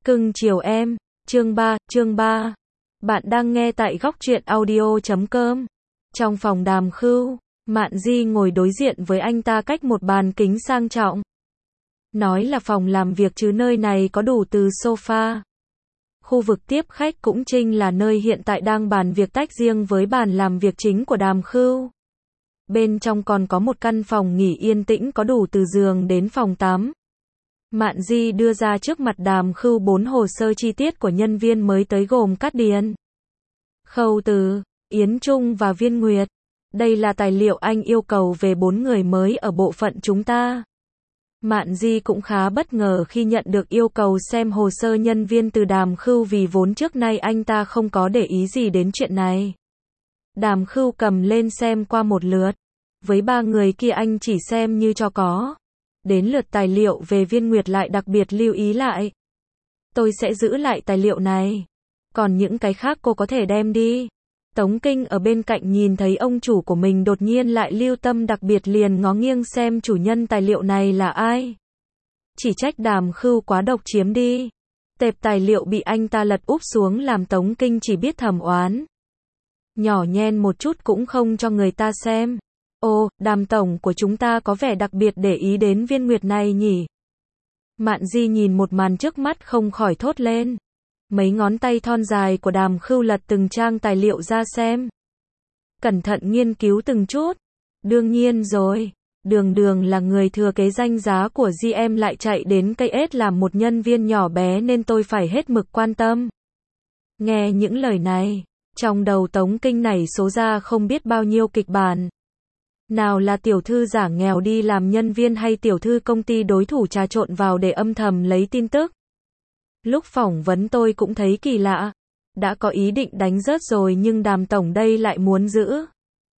Cưng chiều em, chương 3. Bạn đang nghe tại góc truyện audio.com. Trong phòng Đàm Khưu, Mạn Di ngồi đối diện với anh ta cách một bàn kính sang trọng. Nói là phòng làm việc chứ nơi này có đủ từ sofa. Khu vực tiếp khách cũng chính là nơi hiện tại đang bàn việc tách riêng với bàn làm việc chính của Đàm Khưu. Bên trong còn có một căn phòng nghỉ yên tĩnh có đủ từ giường đến phòng tắm. Mạn Di đưa ra trước mặt Đàm Khưu 4 hồ sơ chi tiết của nhân viên mới tới gồm Cát Điền, Khâu Từ, Yến Trung và Viên Nguyệt. Đây là tài liệu anh yêu cầu về 4 người mới ở bộ phận chúng ta. Mạn Di cũng khá bất ngờ khi nhận được yêu cầu xem hồ sơ nhân viên từ Đàm Khưu vì vốn trước nay anh ta không có để ý gì đến chuyện này. Đàm Khưu cầm lên xem qua một lượt. Với 3 người kia anh chỉ xem như cho có. Đến lượt tài liệu về Viên Nguyệt lại đặc biệt lưu ý lại. Tôi sẽ giữ lại tài liệu này. Còn những cái khác cô có thể đem đi. Tống Kinh ở bên cạnh nhìn thấy ông chủ của mình đột nhiên lại lưu tâm đặc biệt liền ngó nghiêng xem chủ nhân tài liệu này là ai. Chỉ trách Đàm Khưu quá độc chiếm đi. Tệp tài liệu bị anh ta lật úp xuống làm Tống Kinh chỉ biết thầm oán. Nhỏ nhen một chút cũng không cho người ta xem. Ồ, Đàm tổng của chúng ta có vẻ đặc biệt để ý đến Viên Nguyệt này nhỉ. Mạn Di nhìn một màn trước mắt không khỏi thốt lên. Mấy ngón tay thon dài của Đàm Khưu lật từng trang tài liệu ra xem. Cẩn thận nghiên cứu từng chút. Đương nhiên rồi. Đường là người thừa kế danh giá của GM lại chạy đến KS làm một nhân viên nhỏ bé nên tôi phải hết mực quan tâm. Nghe những lời này, trong đầu Tống Kinh nảy số ra không biết bao nhiêu kịch bản. Nào là tiểu thư giả nghèo đi làm nhân viên hay tiểu thư công ty đối thủ trà trộn vào để âm thầm lấy tin tức. Lúc phỏng vấn tôi cũng thấy kỳ lạ. Đã có ý định đánh rớt rồi nhưng Đàm tổng đây lại muốn giữ.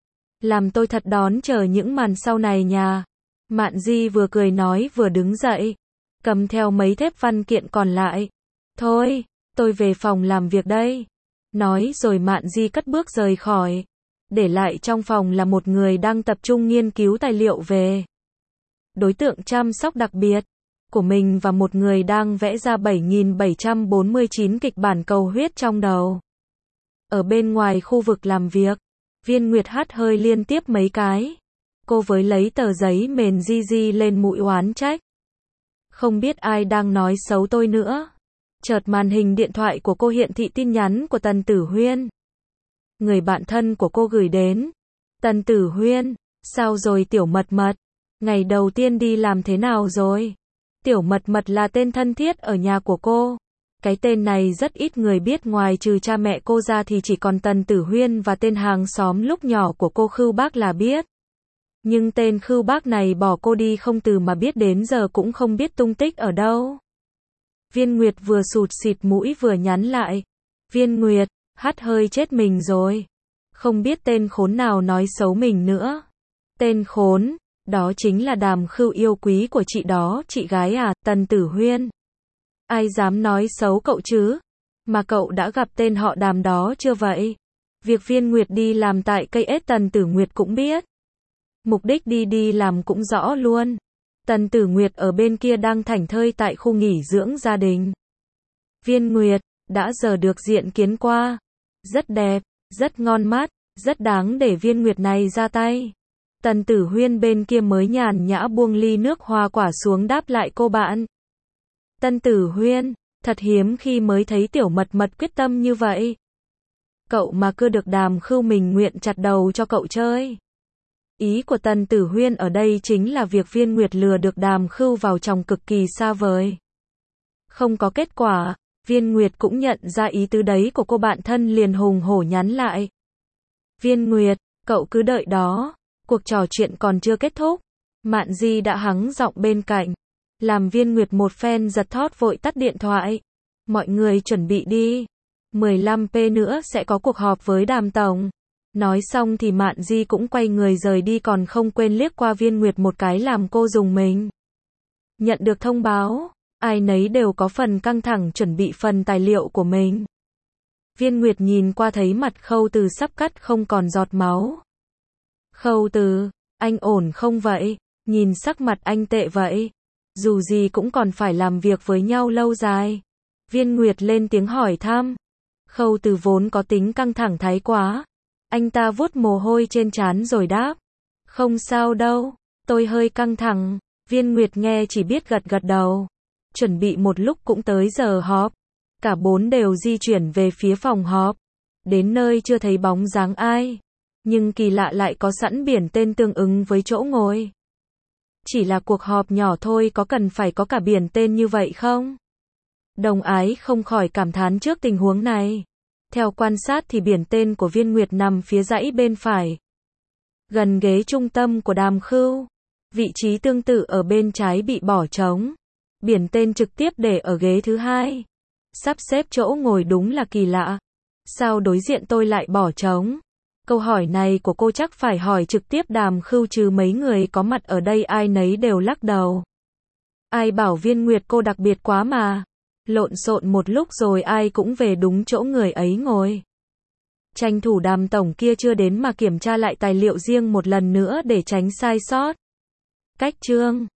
Làm tôi thật đón chờ những màn sau này nha. Mạn Di vừa cười nói vừa đứng dậy. Cầm theo mấy thép văn kiện còn lại. Thôi, tôi về phòng làm việc đây. Nói rồi Mạn Di cất bước rời khỏi. Để lại trong phòng là một người đang tập trung nghiên cứu tài liệu về đối tượng chăm sóc đặc biệt của mình và một người đang vẽ ra 7.749 kịch bản cầu huyết trong đầu. Ở bên ngoài khu vực làm việc, Viên Nguyệt hắt hơi liên tiếp mấy cái. Cô với lấy tờ giấy mền di lên mũi oán trách. Không biết ai đang nói xấu tôi nữa. Chợt màn hình điện thoại của cô hiện thị tin nhắn của Tần Tử Huyên. Người bạn thân của cô gửi đến. Tần Tử Huyên, sao rồi Tiểu Mật Mật? Ngày đầu tiên đi làm thế nào rồi? Tiểu Mật Mật là tên thân thiết ở nhà của cô. Cái tên này rất ít người biết ngoài trừ cha mẹ cô ra thì chỉ còn Tần Tử Huyên và tên hàng xóm lúc nhỏ của cô Khưu Bác là biết. Nhưng tên Khưu Bác này bỏ cô đi không từ mà biết đến giờ cũng không biết tung tích ở đâu. Viên Nguyệt vừa sụt xịt mũi vừa nhắn lại. Viên Nguyệt, hắt hơi chết mình rồi. Không biết tên khốn nào nói xấu mình nữa. Tên khốn, đó chính là Đàm Khưu yêu quý của chị đó, chị gái à, Tần Tử Huyên. Ai dám nói xấu cậu chứ? Mà cậu đã gặp tên họ Đàm đó chưa vậy? Việc Viên Nguyệt đi làm tại KS Tần Tử Nguyệt cũng biết. Mục đích đi làm cũng rõ luôn. Tần Tử Nguyệt ở bên kia đang thảnh thơi tại khu nghỉ dưỡng gia đình. Viên Nguyệt, đã giờ được diện kiến qua. Rất đẹp, rất ngon mắt, rất đáng để Viên Nguyệt này ra tay. Tần Tử Huyên bên kia mới nhàn nhã buông ly nước hoa quả xuống đáp lại cô bạn. Tần Tử Huyên, thật hiếm khi mới thấy Tiểu Mật Mật quyết tâm như vậy. Cậu mà cứ được Đàm Khưu mình nguyện chặt đầu cho cậu chơi. Ý của Tần Tử Huyên ở đây chính là việc Viên Nguyệt lừa được Đàm Khưu vào chồng cực kỳ xa vời. Không có kết quả, Viên Nguyệt cũng nhận ra ý tứ đấy của cô bạn thân liền hùng hổ nhắn lại. Viên Nguyệt, cậu cứ đợi đó, cuộc trò chuyện còn chưa kết thúc. Mạn Di đã hắng giọng bên cạnh. Làm Viên Nguyệt một phen giật thót vội tắt điện thoại. Mọi người chuẩn bị đi. 15p nữa sẽ có cuộc họp với Đàm tổng. Nói xong thì Mạn Di cũng quay người rời đi còn không quên liếc qua Viên Nguyệt một cái làm cô rùng mình. Nhận được thông báo, ai nấy đều có phần căng thẳng chuẩn bị phần tài liệu của mình. Viên Nguyệt nhìn qua thấy mặt Khâu Từ sắp cắt không còn giọt máu. Khâu Từ, anh ổn không vậy? Nhìn sắc mặt anh tệ vậy. Dù gì cũng còn phải làm việc với nhau lâu dài. Viên Nguyệt lên tiếng hỏi thăm. Khâu Từ vốn có tính căng thẳng thái quá. Anh ta vuốt mồ hôi trên trán rồi đáp. Không sao đâu, tôi hơi căng thẳng. Viên Nguyệt nghe chỉ biết gật gật đầu. Chuẩn bị một lúc cũng tới giờ họp. Cả bốn đều di chuyển về phía phòng họp. Đến nơi chưa thấy bóng dáng ai. Nhưng kỳ lạ lại có sẵn biển tên tương ứng với chỗ ngồi. Chỉ là cuộc họp nhỏ thôi, có cần phải có cả biển tên như vậy không? Đồng Ái không khỏi cảm thán trước tình huống này. Theo quan sát thì biển tên của Viên Nguyệt nằm phía dãy bên phải, gần ghế trung tâm của Đàm Khưu. Vị trí tương tự ở bên trái bị bỏ trống. Biển tên trực tiếp để ở ghế thứ hai. Sắp xếp chỗ ngồi đúng là kỳ lạ. Sao đối diện tôi lại bỏ trống? Câu hỏi này của cô chắc phải hỏi trực tiếp Đàm Khưu chứ mấy người có mặt ở đây ai nấy đều lắc đầu. Ai bảo Viên Nguyệt cô đặc biệt quá mà. Lộn xộn một lúc rồi ai cũng về đúng chỗ người ấy ngồi. Tranh thủ Đàm tổng kia chưa đến mà kiểm tra lại tài liệu riêng một lần nữa để tránh sai sót. Cách chương